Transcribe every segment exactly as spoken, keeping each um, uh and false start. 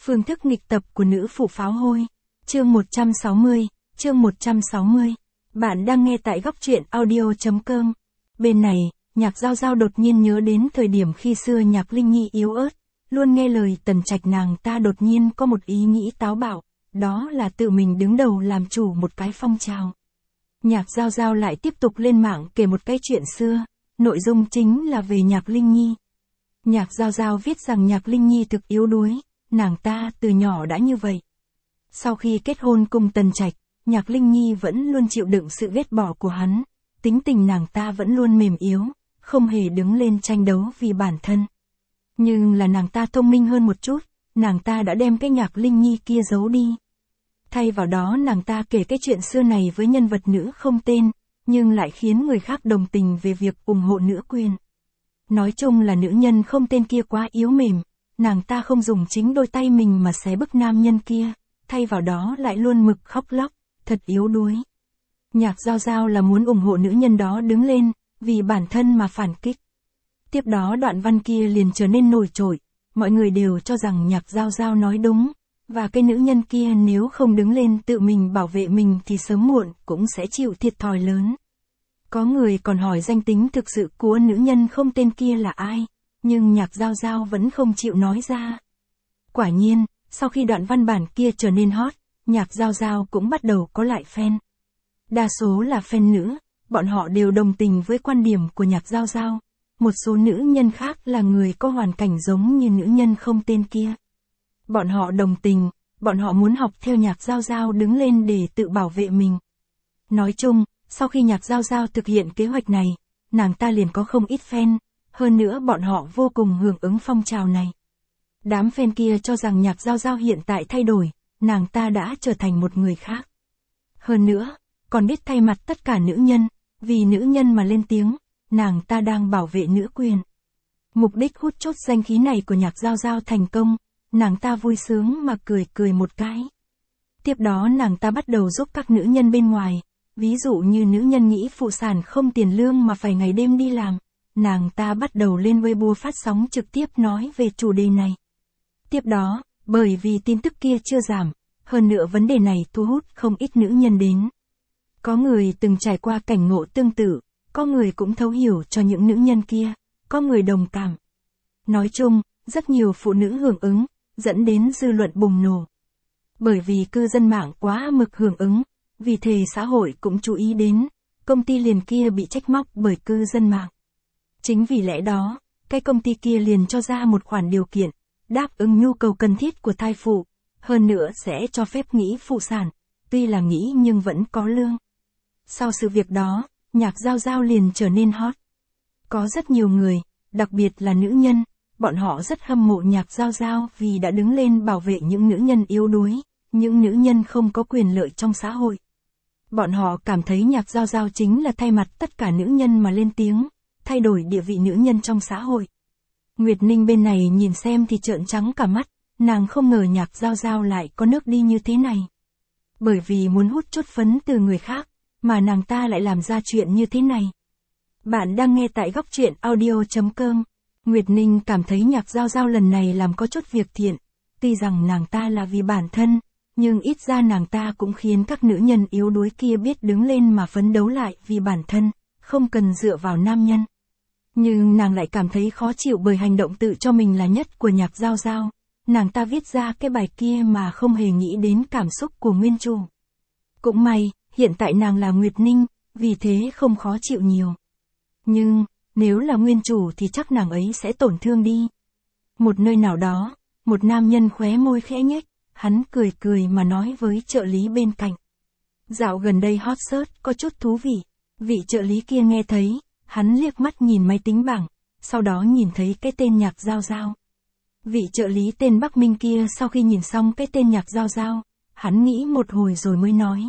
Phương thức nghịch tập của nữ phụ pháo hôi. Chương một trăm sáu mươi, chương một trăm sáu mươi. Bạn đang nghe tại góc truyện audio chấm com. Bên này, Nhạc Giao Giao đột nhiên nhớ đến thời điểm khi xưa Nhạc Linh Nhi yếu ớt, luôn nghe lời Tần Trạch, nàng ta đột nhiên có một ý nghĩ táo bạo, đó là tự mình đứng đầu làm chủ một cái phong trào. Nhạc Giao Giao lại tiếp tục lên mạng kể một cái chuyện xưa, nội dung chính là về Nhạc Linh Nhi. Nhạc Giao Giao viết rằng Nhạc Linh Nhi thực yếu đuối, nàng ta từ nhỏ đã như vậy. Sau khi kết hôn cùng Tần Trạch, Nhạc Linh Nhi vẫn luôn chịu đựng sự ghét bỏ của hắn, tính tình nàng ta vẫn luôn mềm yếu, không hề đứng lên tranh đấu vì bản thân. Nhưng là nàng ta thông minh hơn một chút, nàng ta đã đem cái Nhạc Linh Nhi kia giấu đi. Thay vào đó nàng ta kể cái chuyện xưa này với nhân vật nữ không tên, nhưng lại khiến người khác đồng tình về việc ủng hộ nữ quyền. Nói chung là nữ nhân không tên kia quá yếu mềm, nàng ta không dùng chính đôi tay mình mà xé bức nam nhân kia, thay vào đó lại luôn mực khóc lóc, thật yếu đuối. Nhạc Giao Giao là muốn ủng hộ nữ nhân đó đứng lên, vì bản thân mà phản kích. Tiếp đó đoạn văn kia liền trở nên nổi trội, mọi người đều cho rằng Nhạc Giao Giao nói đúng, và cái nữ nhân kia nếu không đứng lên tự mình bảo vệ mình thì sớm muộn cũng sẽ chịu thiệt thòi lớn. Có người còn hỏi danh tính thực sự của nữ nhân không tên kia là ai, nhưng Nhạc Giao Giao vẫn không chịu nói ra. Quả nhiên, sau khi đoạn văn bản kia trở nên hot, Nhạc Giao Giao cũng bắt đầu có lại fan. Đa số là fan nữ, bọn họ đều đồng tình với quan điểm của Nhạc Giao Giao. Một số nữ nhân khác là người có hoàn cảnh giống như nữ nhân không tên kia. Bọn họ đồng tình, bọn họ muốn học theo Nhạc Giao Giao đứng lên để tự bảo vệ mình. Nói chung, sau khi Nhạc Giao Giao thực hiện kế hoạch này, nàng ta liền có không ít fan, hơn nữa bọn họ vô cùng hưởng ứng phong trào này. Đám fan kia cho rằng Nhạc Giao Giao hiện tại thay đổi, nàng ta đã trở thành một người khác. Hơn nữa, còn biết thay mặt tất cả nữ nhân, vì nữ nhân mà lên tiếng, nàng ta đang bảo vệ nữ quyền. Mục đích hút chốt danh khí này của Nhạc Giao Giao thành công, nàng ta vui sướng mà cười cười một cái. Tiếp đó nàng ta bắt đầu giúp các nữ nhân bên ngoài, ví dụ như nữ nhân nghĩ phụ sản không tiền lương mà phải ngày đêm đi làm, nàng ta bắt đầu lên Weibo phát sóng trực tiếp nói về chủ đề này. Tiếp đó, bởi vì tin tức kia chưa giảm, hơn nữa vấn đề này thu hút không ít nữ nhân đến. Có người từng trải qua cảnh ngộ tương tự, có người cũng thấu hiểu cho những nữ nhân kia, có người đồng cảm. Nói chung, rất nhiều phụ nữ hưởng ứng, dẫn đến dư luận bùng nổ. Bởi vì cư dân mạng quá mực hưởng ứng, vì thế xã hội cũng chú ý đến, công ty liền kia bị trách móc bởi cư dân mạng. Chính vì lẽ đó, cái công ty kia liền cho ra một khoản điều kiện, đáp ứng nhu cầu cần thiết của thai phụ, hơn nữa sẽ cho phép nghỉ phụ sản, tuy là nghỉ nhưng vẫn có lương. Sau sự việc đó, Nhạc Giao Giao liền trở nên hot. Có rất nhiều người, đặc biệt là nữ nhân, bọn họ rất hâm mộ Nhạc Giao Giao vì đã đứng lên bảo vệ những nữ nhân yếu đuối, những nữ nhân không có quyền lợi trong xã hội. Bọn họ cảm thấy Nhạc Giao Giao chính là thay mặt tất cả nữ nhân mà lên tiếng, thay đổi địa vị nữ nhân trong xã hội. Nguyệt Ninh bên này nhìn xem thì trợn trắng cả mắt, nàng không ngờ Nhạc Giao Giao lại có nước đi như thế này. Bởi vì muốn hút chút phấn từ người khác, mà nàng ta lại làm ra chuyện như thế này. Bạn đang nghe tại góc truyện audio chấm com. Nguyệt Ninh cảm thấy Nhạc Giao Giao lần này làm có chút việc thiện, tuy rằng nàng ta là vì bản thân, nhưng ít ra nàng ta cũng khiến các nữ nhân yếu đuối kia biết đứng lên mà phấn đấu lại vì bản thân, không cần dựa vào nam nhân. Nhưng nàng lại cảm thấy khó chịu bởi hành động tự cho mình là nhất của Nhạc Giao Giao, nàng ta viết ra cái bài kia mà không hề nghĩ đến cảm xúc của nguyên chủ. Cũng may, hiện tại nàng là Nguyệt Ninh, vì thế không khó chịu nhiều. Nhưng, nếu là nguyên chủ thì chắc nàng ấy sẽ tổn thương đi. Một nơi nào đó, một nam nhân khóe môi khẽ nhếch, hắn cười cười mà nói với trợ lý bên cạnh. Dạo gần đây hot search có chút thú vị, vị trợ lý kia nghe thấy, hắn liếc mắt nhìn máy tính bảng, sau đó nhìn thấy cái tên Nhạc Giao Giao. Vị trợ lý tên Bắc Minh kia sau khi nhìn xong cái tên Nhạc Giao Giao, hắn nghĩ một hồi rồi mới nói.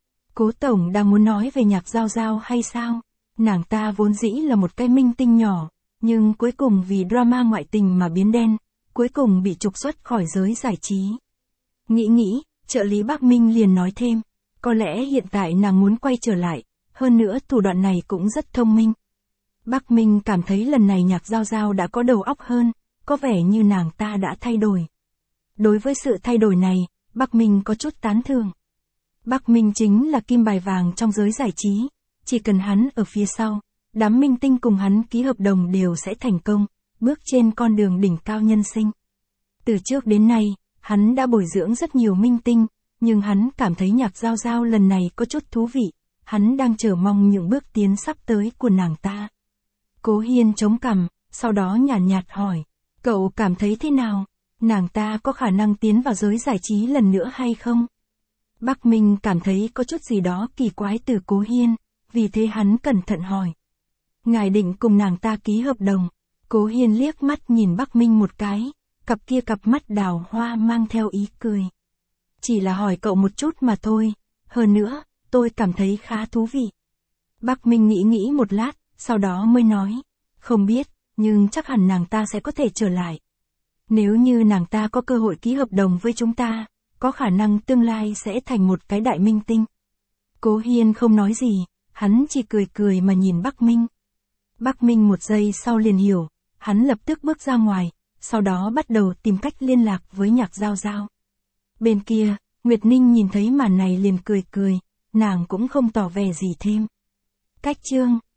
Cố tổng đang muốn nói về Nhạc Giao Giao hay sao? Nàng ta vốn dĩ là một cái minh tinh nhỏ, nhưng cuối cùng vì drama ngoại tình mà biến đen, cuối cùng bị trục xuất khỏi giới giải trí. Nghĩ nghĩ, trợ lý Bắc Minh liền nói thêm, có lẽ hiện tại nàng muốn quay trở lại, hơn nữa thủ đoạn này cũng rất thông minh. Bắc Minh cảm thấy lần này Nhạc Giao Giao đã có đầu óc hơn, có vẻ như nàng ta đã thay đổi. Đối với sự thay đổi này, Bắc Minh có chút tán thưởng. Bắc Minh chính là kim bài vàng trong giới giải trí, chỉ cần hắn ở phía sau, đám minh tinh cùng hắn ký hợp đồng đều sẽ thành công, bước trên con đường đỉnh cao nhân sinh. Từ trước đến nay, hắn đã bồi dưỡng rất nhiều minh tinh, nhưng hắn cảm thấy Nhạc Giao Giao lần này có chút thú vị, hắn đang chờ mong những bước tiến sắp tới của nàng ta. Cố Hiên chống cằm, sau đó nhàn nhạt, nhạt hỏi, cậu cảm thấy thế nào? Nàng ta có khả năng tiến vào giới giải trí lần nữa hay không? Bắc Minh cảm thấy có chút gì đó kỳ quái từ Cố Hiên, vì thế hắn cẩn thận hỏi. Ngài định cùng nàng ta ký hợp đồng. Cố Hiên liếc mắt nhìn Bắc Minh một cái, cặp kia cặp mắt đào hoa mang theo ý cười. Chỉ là hỏi cậu một chút mà thôi, hơn nữa, tôi cảm thấy khá thú vị. Bắc Minh nghĩ nghĩ một lát, sau đó mới nói, không biết, nhưng chắc hẳn nàng ta sẽ có thể trở lại. Nếu như nàng ta có cơ hội ký hợp đồng với chúng ta, có khả năng tương lai sẽ thành một cái đại minh tinh. Cố Hiên không nói gì, hắn chỉ cười cười mà nhìn Bắc Minh. Bắc Minh một giây sau liền hiểu, hắn lập tức bước ra ngoài, sau đó bắt đầu tìm cách liên lạc với Nhạc Giao Giao. Bên kia, Nguyệt Ninh nhìn thấy màn này liền cười cười, nàng cũng không tỏ vẻ gì thêm. Cách chương